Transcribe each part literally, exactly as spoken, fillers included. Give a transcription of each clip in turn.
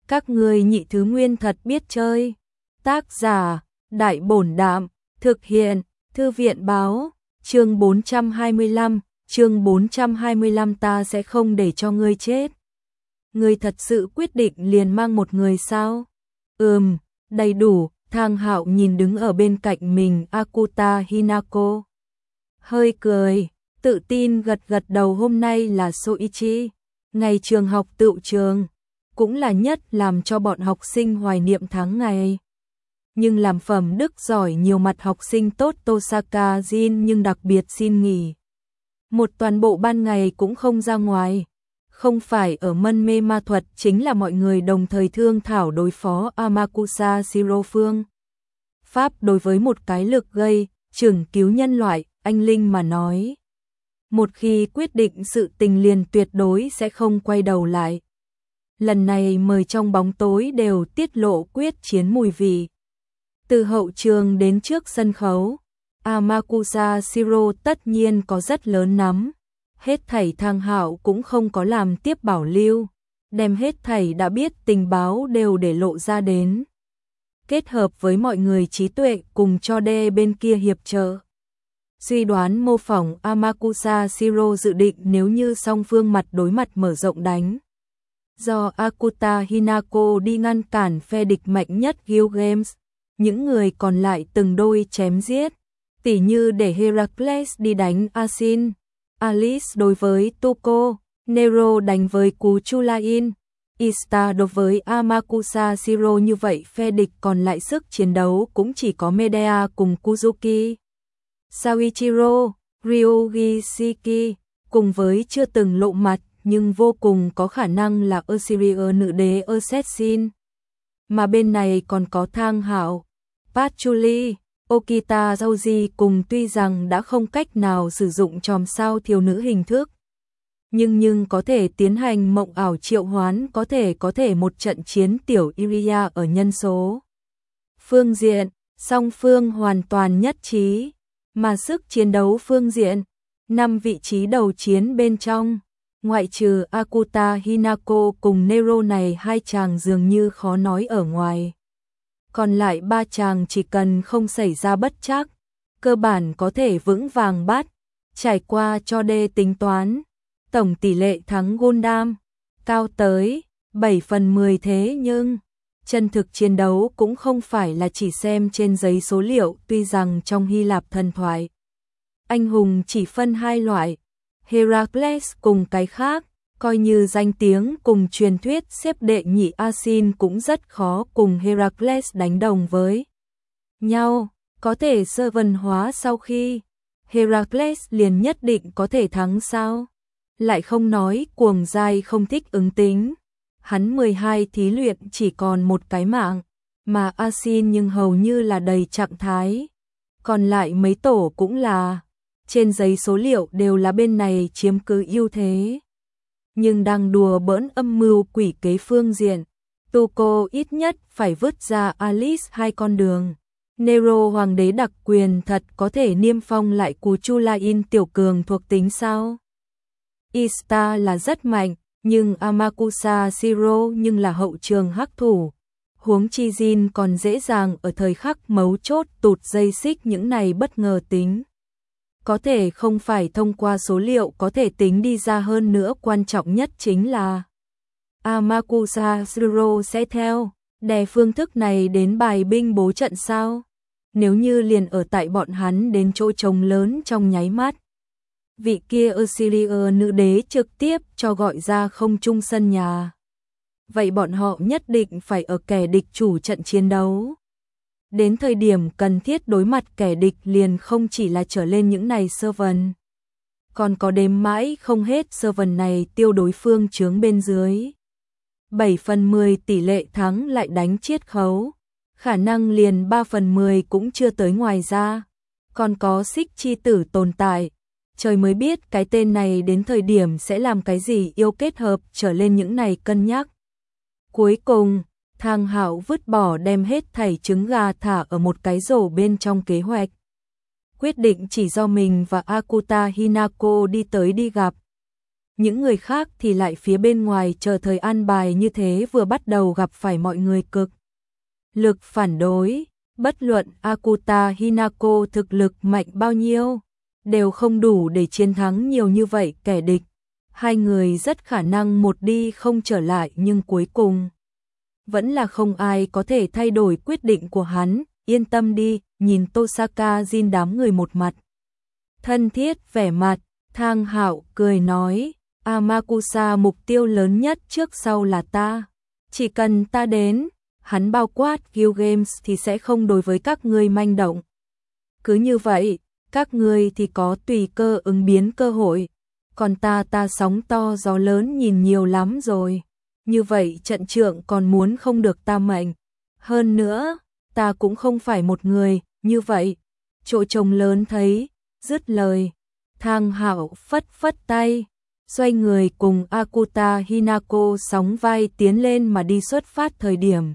Các ngươi nhị thứ nguyên thật biết chơi. Tác giả, Đại Bổn Đạm, thực hiện, Thư viện Báo, chương bốn trăm hai mươi lăm, chương bốn trăm hai mươi lăm ta sẽ không để cho ngươi chết. Ngươi thật sự quyết định liền mang một người sao? Ừm, đầy đủ, Thang Hạo nhìn đứng ở bên cạnh mình Akuta Hinako. Hơi cười, tự tin gật gật đầu. Hôm nay là Soichi, ngày trường học tựu trường, cũng là nhất làm cho bọn học sinh hoài niệm tháng ngày. Nhưng làm phẩm đức giỏi nhiều mặt học sinh tốt Tosaka Jin nhưng đặc biệt xin nghỉ. Một toàn bộ ban ngày cũng không ra ngoài. Không phải ở mân mê ma thuật chính là mọi người đồng thời thương thảo đối phó Amakusa Shiro phương. Pháp đối với một cái lực gây, trưởng cứu nhân loại, anh Linh mà nói. Một khi quyết định sự tình liền tuyệt đối sẽ không quay đầu lại. Lần này mời trong bóng tối đều tiết lộ quyết chiến mùi vị. Từ hậu trường đến trước sân khấu, Amakusa Shiro tất nhiên có rất lớn nắm. Hết thảy Thang Hạo cũng không có làm tiếp bảo lưu, đem hết thảy đã biết tình báo đều để lộ ra đến. Kết hợp với mọi người trí tuệ cùng cho đê bên kia hiệp trợ. Suy đoán mô phỏng Amakusa Shiro dự định nếu như song phương mặt đối mặt mở rộng đánh. Do Akuta Hinako đi ngăn cản phe địch mạnh nhất Guild Games, những người còn lại từng đôi chém giết, tỉ như để Heracles đi đánh Asin, Alice đối với Tuko, Nero đánh với Kuchulain, Ista đối với Amakusa Shiro, như vậy phe địch còn lại sức chiến đấu cũng chỉ có Medea cùng Kuzuki, Soichiro, Ryugi Shiki, cùng với chưa từng lộ mặt nhưng vô cùng có khả năng là Osiria nữ đế Assassin. Mà bên này còn có Thang Hạo, Patchouli, Okita Jouji cùng, tuy rằng đã không cách nào sử dụng chòm sao thiếu nữ hình thức, nhưng nhưng có thể tiến hành mộng ảo triệu hoán, có thể có thể một trận chiến tiểu Iria ở nhân số phương diện, song phương hoàn toàn nhất trí, mà sức chiến đấu phương diện, năm vị trí đầu chiến bên trong, ngoại trừ Akuta Hinako cùng Nero này hai chàng dường như khó nói ở ngoài. Còn lại ba chàng chỉ cần không xảy ra bất trắc, cơ bản có thể vững vàng bắt, trải qua cho đê tính toán. Tổng tỷ lệ thắng Gundam cao tới bảy phần mười, thế nhưng chân thực chiến đấu cũng không phải là chỉ xem trên giấy số liệu. Tuy rằng trong Hy Lạp thần thoại, anh hùng chỉ phân hai loại, Heracles cùng cái khác, coi như danh tiếng cùng truyền thuyết xếp đệ nhị Asin cũng rất khó cùng Heracles đánh đồng với nhau, có thể sơ vần hóa sau khi Heracles liền nhất định có thể thắng sao? Lại không nói cuồng dai không thích ứng tính, hắn mười hai thí luyện chỉ còn một cái mạng, mà Asin nhưng hầu như là đầy trạng thái. Còn lại mấy tổ cũng là, trên giấy số liệu đều là bên này chiếm cứ ưu thế. Nhưng đang đùa bỡn âm mưu quỷ kế phương diện, Tuko ít nhất phải vứt ra Alice hai con đường. Nero hoàng đế đặc quyền thật có thể niêm phong lại Kuchulain tiểu cường thuộc tính sao? Ista là rất mạnh, nhưng Amakusa Shiro nhưng là hậu trường hắc thủ. Huống chi Jin còn dễ dàng ở thời khắc mấu chốt tụt dây xích, những này bất ngờ tính. Có thể không phải thông qua số liệu có thể tính đi ra, hơn nữa quan trọng nhất chính là Amakusa Shiro sẽ theo đè phương thức này đến bài binh bố trận sao? Nếu như liền ở tại bọn hắn đến chỗ trống lớn trong nháy mắt, vị kia Osiria nữ đế trực tiếp cho gọi ra không trung sân nhà, vậy bọn họ nhất định phải ở kẻ địch chủ trận chiến đấu. Đến thời điểm cần thiết đối mặt kẻ địch liền không chỉ là trở lên những này sơ vần, còn có đếm mãi không hết sơ vần này tiêu đối phương chướng bên dưới. bảy phần mười tỷ lệ thắng lại đánh chiết khấu, khả năng liền ba phần mười cũng chưa tới. Ngoài ra, còn có xích chi tử tồn tại, trời mới biết cái tên này đến thời điểm sẽ làm cái gì yêu kết hợp trở lên những này cân nhắc. Cuối cùng, Thang Hạo vứt bỏ đem hết thảy trứng gà thả ở một cái rổ bên trong kế hoạch. Quyết định chỉ do mình và Akuta Hinako đi tới đi gặp. những người khác thì lại phía bên ngoài chờ thời an bài như thế vừa bắt đầu gặp phải mọi người cực lực phản đối, bất luận Akuta Hinako thực lực mạnh bao nhiêu, đều không đủ để chiến thắng nhiều như vậy kẻ địch. Hai người rất khả năng một đi không trở lại nhưng cuối cùng vẫn là không ai có thể thay đổi quyết định của hắn. Yên tâm đi, nhìn Tosaka Jin đám người một mặt thân thiết vẻ mặt, Thang Hạo cười nói, Amakusa mục tiêu lớn nhất trước sau là ta. Chỉ cần ta đến, hắn bao quát Guild Games thì sẽ không đối với các ngươi manh động. Cứ như vậy, các ngươi thì có tùy cơ ứng biến cơ hội. Còn ta ta sóng to gió lớn nhìn nhiều lắm rồi. Như vậy trận trượng còn muốn không được ta mệnh. Hơn nữa, ta cũng không phải một người, như vậy. Chỗ trông lớn thấy, dứt lời. Thang Hạo phất phất tay, xoay người cùng Akuta Hinako sóng vai tiến lên mà đi xuất phát thời điểm.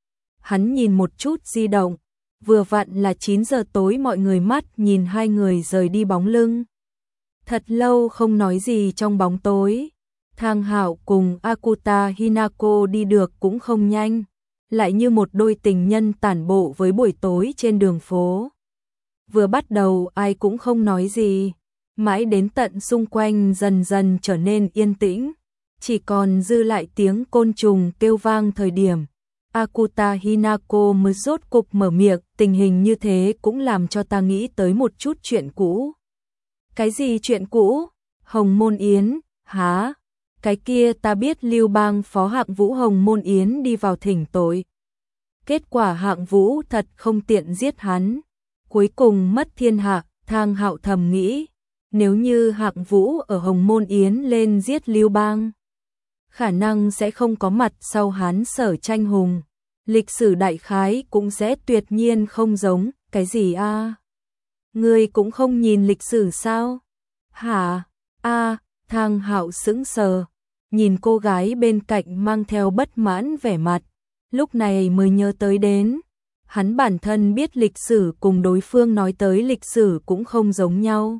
Hắn nhìn một chút di động, vừa vặn là chín giờ tối mọi người mắt nhìn hai người rời đi bóng lưng. Thật lâu không nói gì trong bóng tối, Thang Hạo cùng Akuta Hinako đi được cũng không nhanh, lại như một đôi tình nhân tản bộ với buổi tối trên đường phố. Vừa bắt đầu ai cũng không nói gì, mãi đến tận xung quanh dần dần trở nên yên tĩnh, chỉ còn dư lại tiếng côn trùng kêu vang thời điểm. Akuta Hinako mới rốt cục mở miệng, tình hình như thế cũng làm cho ta nghĩ tới một chút chuyện cũ. Cái gì chuyện cũ? Hồng Môn Yến, hả? Cái kia ta biết Lưu Bang phó Hạng Vũ Hồng Môn Yến đi vào thỉnh tội. Kết quả Hạng Vũ thật không tiện giết hắn. Cuối cùng mất thiên hạ, Thang Hạo thầm nghĩ. Nếu như Hạng Vũ ở Hồng Môn Yến lên giết Lưu Bang, khả năng sẽ không có mặt sau Hán Sở tranh hùng. Lịch sử đại khái cũng sẽ tuyệt nhiên không giống. Cái gì a? À? Ngươi cũng không nhìn lịch sử sao? Hả? A, à, Thang Hạo sững sờ, nhìn cô gái bên cạnh mang theo bất mãn vẻ mặt, lúc này mới nhớ tới đến. Hắn bản thân biết lịch sử cùng đối phương nói tới lịch sử cũng không giống nhau.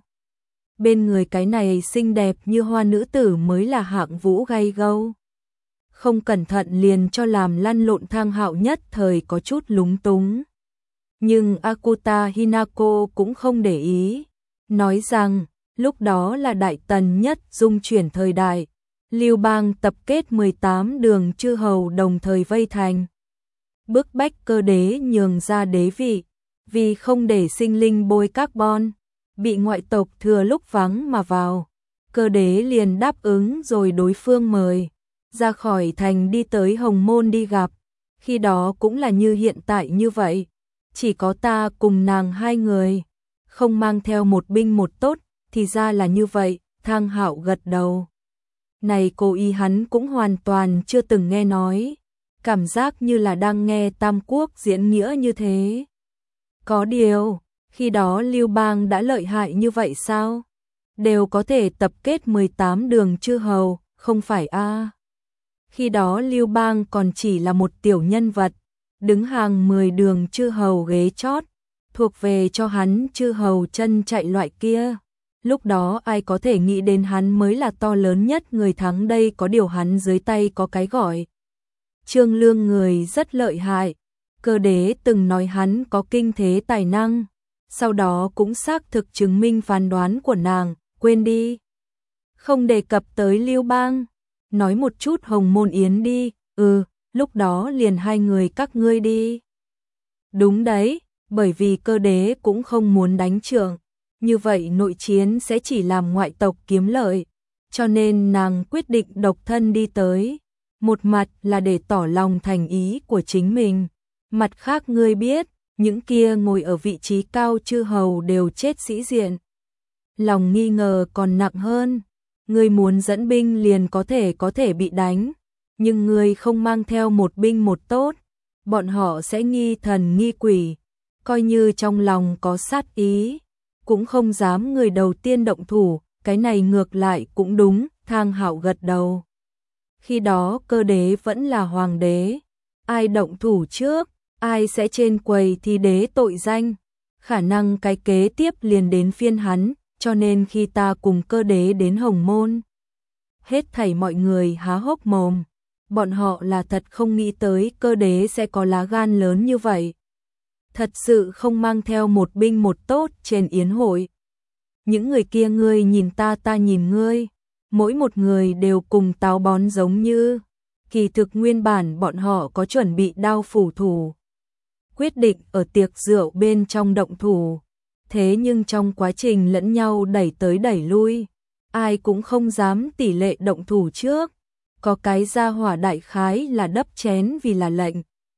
Bên người cái này xinh đẹp như hoa nữ tử mới là Hạng Vũ gay gâu. Không cẩn thận liền cho làm lăn lộn. Thang Hạo nhất thời có chút lúng túng. Nhưng Akuta Hinako cũng không để ý, nói rằng lúc đó là Đại Tần nhất dung chuyển thời đại, Lưu Bang tập kết mười tám đường chư hầu đồng thời vây thành, bức bách cơ đế nhường ra đế vị, vì không để sinh linh bôi carbon, bị ngoại tộc thừa lúc vắng mà vào, cơ đế liền đáp ứng rồi đối phương mời ra khỏi thành đi tới Hồng Môn đi gặp. Khi đó cũng là như hiện tại như vậy, chỉ có ta cùng nàng hai người, không mang theo một binh một tốt, thì ra là như vậy. Thang Hạo gật đầu. Này cô y hắn cũng hoàn toàn chưa từng nghe nói, cảm giác như là đang nghe Tam Quốc diễn nghĩa như thế. Có điều, khi đó Lưu Bang đã lợi hại như vậy sao? Đều có thể tập kết mười tám đường chư hầu, không phải a? À? Khi đó Lưu Bang còn chỉ là một tiểu nhân vật, đứng hàng mười đường chư hầu ghế chót, thuộc về cho hắn chư hầu chân chạy loại kia. Lúc đó ai có thể nghĩ đến hắn mới là to lớn nhất người thắng đây, có điều hắn dưới tay có cái gọi Trương Lương người rất lợi hại, cơ đế từng nói hắn có kinh thế tài năng, sau đó cũng xác thực chứng minh phán đoán của nàng, quên đi. Không đề cập tới Lưu Bang, nói một chút Hồng Môn Yến đi, ừ, lúc đó liền hai người các ngươi đi. Đúng đấy, bởi vì cơ đế cũng không muốn đánh trưởng, như vậy nội chiến sẽ chỉ làm ngoại tộc kiếm lợi, cho nên nàng quyết định độc thân đi tới. Một mặt là để tỏ lòng thành ý của chính mình, mặt khác ngươi biết, những kia ngồi ở vị trí cao chư hầu đều chết sĩ diện. Lòng nghi ngờ còn nặng hơn, ngươi muốn dẫn binh liền có thể có thể bị đánh, nhưng ngươi không mang theo một binh một tốt, bọn họ sẽ nghi thần nghi quỷ, coi như trong lòng có sát ý, cũng không dám người đầu tiên động thủ. Cái này ngược lại cũng đúng. Thang Hạo gật đầu. Khi đó cơ đế vẫn là hoàng đế, ai động thủ trước, ai sẽ trên quầy thì đế tội danh, khả năng cái kế tiếp liền đến phiên hắn, cho nên khi ta cùng cơ đế đến Hồng Môn Hết thảy mọi người há hốc mồm, bọn họ là thật không nghĩ tới Cơ Đế sẽ có lá gan lớn như vậy. Thật sự không mang theo một binh một tốt trên yến hội. Những người kia ngươi nhìn ta ta nhìn ngươi, mỗi một người đều cùng táo bón giống như. Kỳ thực nguyên bản bọn họ có chuẩn bị đao phủ thủ. Quyết định ở tiệc rượu bên trong động thủ. Thế nhưng trong quá trình lẫn nhau đẩy tới đẩy lui, ai cũng không dám tỷ lệ động thủ trước. Có cái gia hỏa đại khái là đắp chén vì là lệnh.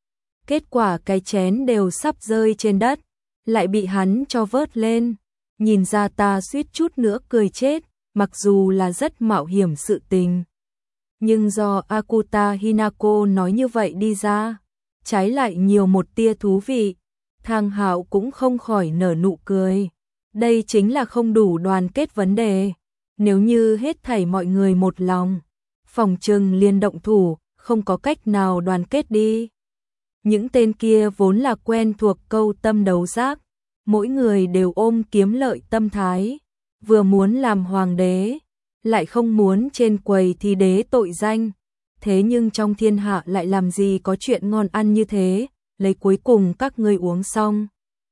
Kết quả cái chén đều sắp rơi trên đất, lại bị hắn cho vớt lên. Nhìn ra ta suýt chút nữa cười chết, mặc dù là rất mạo hiểm sự tình. Nhưng do Akuta Hinako nói như vậy đi ra, trái lại nhiều một tia thú vị. Thang Hạo cũng không khỏi nở nụ cười. Đây chính là không đủ đoàn kết vấn đề. Nếu như hết thảy mọi người một lòng, phòng trừng liên động thủ, không có cách nào đoàn kết đi. Những tên kia vốn là quen thuộc câu tâm đấu giác, mỗi người đều ôm kiếm lợi tâm thái, vừa muốn làm hoàng đế, lại không muốn trên quầy thi đế tội danh. Thế nhưng trong thiên hạ lại làm gì có chuyện ngon ăn như thế, lấy cuối cùng các ngươi uống xong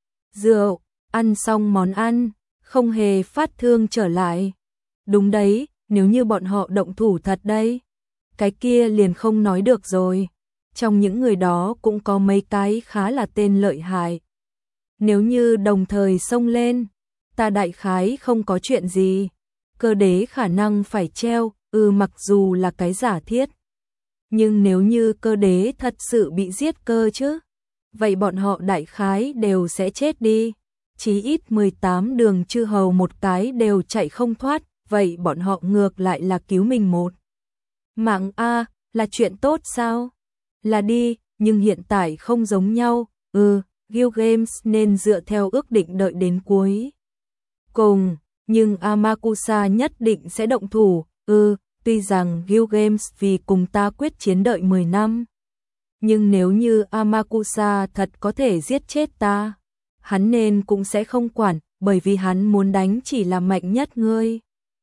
rượu, ăn xong món ăn, không hề phát thương trở lại. Đúng đấy, nếu như bọn họ động thủ thật đây, cái kia liền không nói được rồi. Trong những người đó cũng có mấy cái khá là tên lợi hại. Nếu như đồng thời xông lên, ta đại khái không có chuyện gì. Cơ Đế khả năng phải treo, ừ mặc dù là cái giả thiết. Nhưng nếu như Cơ Đế thật sự bị giết cơ chứ, vậy bọn họ đại khái đều sẽ chết đi. Chí ít mười tám đường chư hầu một cái đều chạy không thoát, vậy bọn họ ngược lại là cứu mình một mạng a, là chuyện tốt sao? Là đi, nhưng hiện tại không giống nhau. Ừ, Guild Games nên dựa theo ước định đợi đến cuối cùng, nhưng Amakusa nhất định sẽ động thủ. Ừ, tuy rằng Guild Games vì cùng ta quyết chiến đợi mười năm, nhưng nếu như Amakusa thật có thể giết chết ta, hắn nên cũng sẽ không quản, bởi vì hắn muốn đánh chỉ là mạnh nhất ngươi.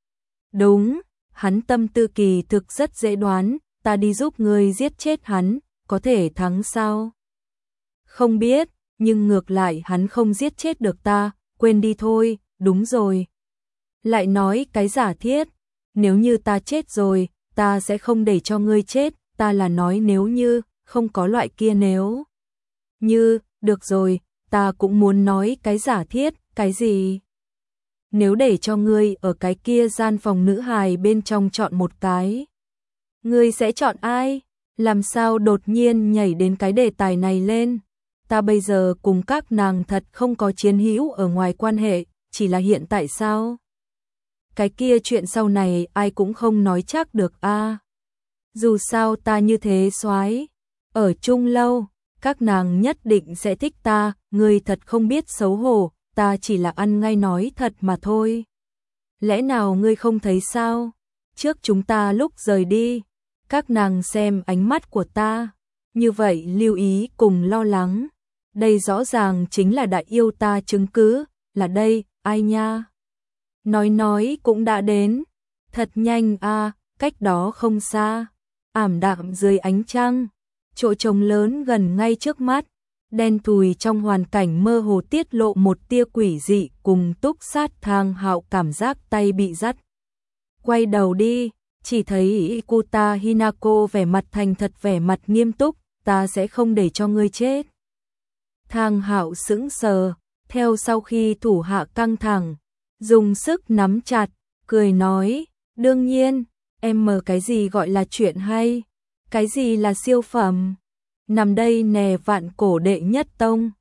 Đúng, hắn tâm tư kỳ thực rất dễ đoán, ta đi giúp ngươi giết chết hắn, có thể thắng sao? Không biết, nhưng ngược lại hắn không giết chết được ta, quên đi thôi, đúng rồi. Lại nói cái giả thiết, nếu như ta chết rồi, ta sẽ không để cho ngươi chết, ta là nói nếu như, không có loại kia nếu. Như, được rồi, ta cũng muốn nói cái giả thiết, cái gì? Nếu để cho ngươi ở cái kia gian phòng nữ hài bên trong chọn một cái, ngươi sẽ chọn ai? Làm sao đột nhiên nhảy đến cái đề tài này lên? Ta bây giờ cùng các nàng thật không có chiến hữu ở ngoài quan hệ, chỉ là hiện tại sao? Cái kia chuyện sau này ai cũng không nói chắc được a. À. Dù sao ta như thế soái, ở chung lâu, các nàng nhất định sẽ thích ta, ngươi thật không biết xấu hổ, ta chỉ là ăn ngay nói thật mà thôi. Lẽ nào ngươi không thấy sao? Trước chúng ta lúc rời đi, các nàng xem ánh mắt của ta, như vậy lưu ý cùng lo lắng. Đây rõ ràng chính là đại yêu ta chứng cứ, là đây, ai nha? Nói nói cũng đã đến, thật nhanh a, à, cách đó không xa, ảm đạm dưới ánh trăng, chỗ trống lớn gần ngay trước mắt, đen thùi trong hoàn cảnh mơ hồ tiết lộ một tia quỷ dị cùng túc sát. Thang Hạo cảm giác tay bị dắt. Quay đầu đi, chỉ thấy Ikuta Hinako vẻ mặt thành thật vẻ mặt nghiêm túc, ta sẽ không để cho ngươi chết. Thang Hạo sững sờ, theo sau khi thủ hạ căng thẳng, dùng sức nắm chặt, cười nói, đương nhiên, em mờ cái gì gọi là chuyện hay, cái gì là siêu phẩm, nằm đây nè vạn cổ đệ nhất tông.